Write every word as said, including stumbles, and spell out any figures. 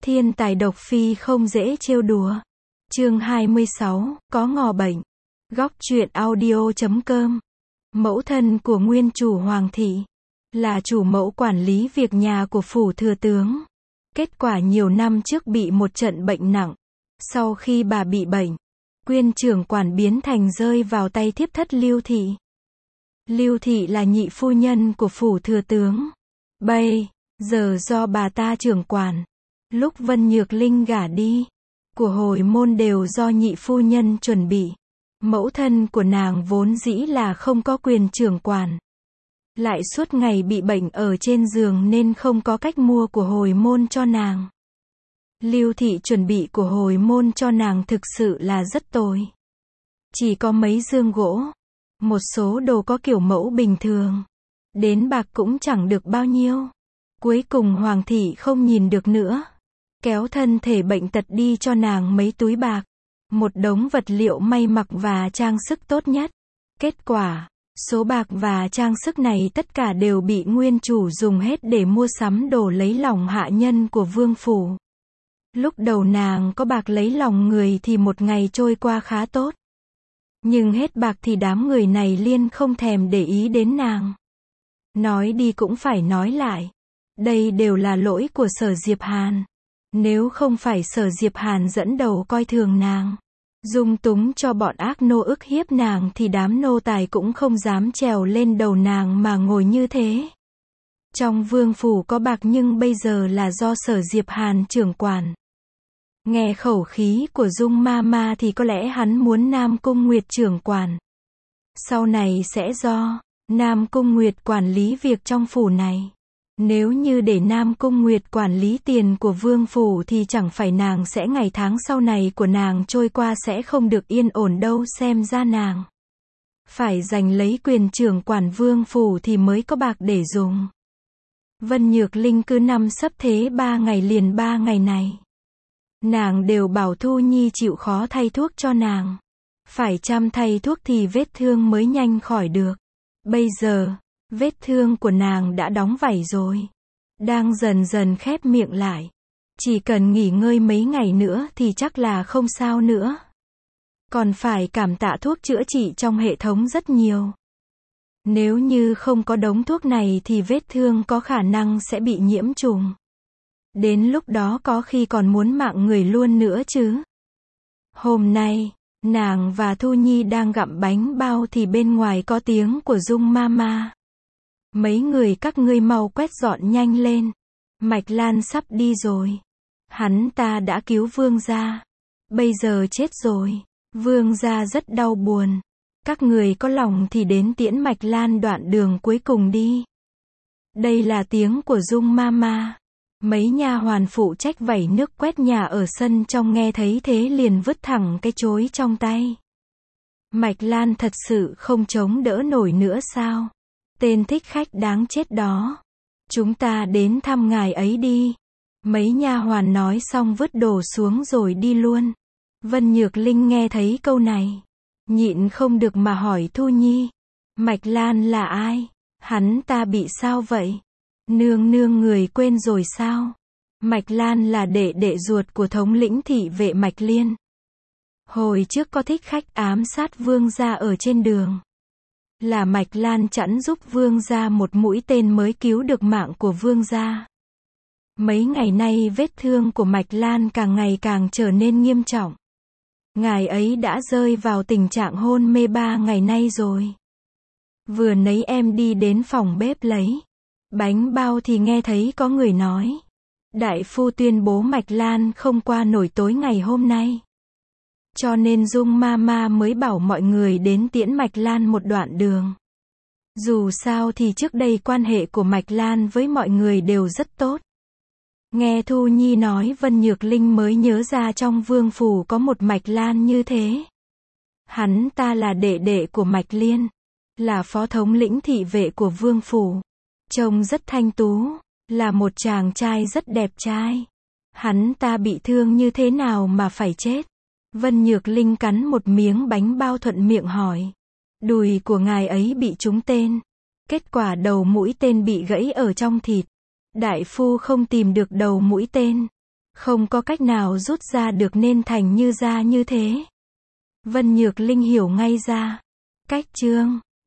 Thiên tài độc phi không dễ trêu đùa. Chương hai mươi sáu, có ngò bệnh. Góc truyện audio chấm com. Mẫu thân của nguyên chủ Hoàng thị, là chủ mẫu quản lý việc nhà của phủ thừa tướng. Kết quả nhiều năm trước bị một trận bệnh nặng. Sau khi bà bị bệnh, Quyên trưởng quản biến thành rơi vào tay thiếp thất Lưu thị. Lưu thị là nhị phu nhân của phủ thừa tướng. Bây giờ do bà ta trưởng quản. Lúc Vân Nhược Linh gả đi, của hồi môn đều do nhị phu nhân chuẩn bị. Mẫu thân của nàng vốn dĩ là không có quyền trưởng quản, lại suốt ngày bị bệnh ở trên giường nên không có cách mua của hồi môn cho nàng. Lưu thị chuẩn bị của hồi môn cho nàng thực sự là rất tồi. Chỉ có mấy dương gỗ, một số đồ có kiểu mẫu bình thường, đến bạc cũng chẳng được bao nhiêu. Cuối cùng Hoàng thị không nhìn được nữa, kéo thân thể bệnh tật đi cho nàng mấy túi bạc, một đống vật liệu may mặc và trang sức tốt nhất. Kết quả, số bạc và trang sức này tất cả đều bị nguyên chủ dùng hết để mua sắm đồ lấy lòng hạ nhân của vương phủ. Lúc đầu nàng có bạc lấy lòng người thì một ngày trôi qua khá tốt. Nhưng hết bạc thì đám người này liên không thèm để ý đến nàng. Nói đi cũng phải nói lại, đây đều là lỗi của Sở Diệp Hàn. Nếu không phải Sở Diệp Hàn dẫn đầu coi thường nàng, dung túng cho bọn ác nô ức hiếp nàng thì đám nô tài cũng không dám trèo lên đầu nàng mà ngồi như thế. Trong vương phủ có bạc nhưng bây giờ là do Sở Diệp Hàn trưởng quản. Nghe khẩu khí của Dung ma ma thì có lẽ hắn muốn Nam Cung Nguyệt trưởng quản. Sau này sẽ do Nam Cung Nguyệt quản lý việc trong phủ này. Nếu như để Nam Cung Nguyệt quản lý tiền của vương phủ thì chẳng phải nàng sẽ ngày tháng sau này của nàng trôi qua sẽ không được yên ổn đâu. Xem ra nàng phải giành lấy quyền trưởng quản vương phủ thì mới có bạc để dùng. Vân Nhược Linh cứ năm sắp thế ba ngày liền ba ngày này, nàng đều bảo Thu Nhi chịu khó thay thuốc cho nàng. Phải chăm thay thuốc thì vết thương mới nhanh khỏi được. Bây giờ, vết thương của nàng đã đóng vảy rồi, đang dần dần khép miệng lại. Chỉ cần nghỉ ngơi mấy ngày nữa thì chắc là không sao nữa. Còn phải cảm tạ thuốc chữa trị trong hệ thống rất nhiều. Nếu như không có đống thuốc này thì vết thương có khả năng sẽ bị nhiễm trùng. Đến lúc đó có khi còn muốn mạng người luôn nữa chứ. Hôm nay, nàng và Thu Nhi đang gặm bánh bao thì bên ngoài có tiếng của Dung ma ma. Mấy người các ngươi mau quét dọn nhanh lên. Mạch Lan sắp đi rồi. Hắn ta đã cứu vương gia, bây giờ chết rồi. Vương gia rất đau buồn. Các người có lòng thì đến tiễn Mạch Lan đoạn đường cuối cùng đi. Đây là tiếng của Dung ma ma. Mấy nha hoàn phụ trách vẩy nước quét nhà ở sân trong nghe thấy thế liền vứt thẳng cái chối trong tay. Mạch Lan thật sự không chống đỡ nổi nữa sao? Tên thích khách đáng chết đó. Chúng ta đến thăm ngài ấy đi. Mấy nha hoàn nói xong vứt đồ xuống rồi đi luôn. Vân Nhược Linh nghe thấy câu này, nhịn không được mà hỏi Thu Nhi. Mạch Lan là ai? Hắn ta bị sao vậy? Nương nương người quên rồi sao? Mạch Lan là đệ đệ ruột của thống lĩnh thị vệ Mạch Liên. Hồi trước có thích khách ám sát vương gia ở trên đường. Là Mạch Lan chẵn giúp vương gia một mũi tên mới cứu được mạng của vương gia. Mấy ngày nay vết thương của Mạch Lan càng ngày càng trở nên nghiêm trọng. Ngài ấy đã rơi vào tình trạng hôn mê ba ngày nay rồi. Vừa nấy em đi đến phòng bếp lấy bánh bao thì nghe thấy có người nói. Đại phu tuyên bố Mạch Lan không qua nổi tối ngày hôm nay. Cho nên Dung ma ma mới bảo mọi người đến tiễn Mạch Lan một đoạn đường. Dù sao thì trước đây quan hệ của Mạch Lan với mọi người đều rất tốt. Nghe Thu Nhi nói Vân Nhược Linh mới nhớ ra trong vương phủ có một Mạch Lan như thế. Hắn ta là đệ đệ của Mạch Liên, là phó thống lĩnh thị vệ của vương phủ. Trông rất thanh tú, là một chàng trai rất đẹp trai. Hắn ta bị thương như thế nào mà phải chết? Vân Nhược Linh cắn một miếng bánh bao thuận miệng hỏi. Đùi của ngài ấy bị trúng tên. Kết quả đầu mũi tên bị gãy ở trong thịt. Đại phu không tìm được đầu mũi tên. Không có cách nào rút ra được nên thành như ra như thế. Vân Nhược Linh hiểu ngay ra. Cách chương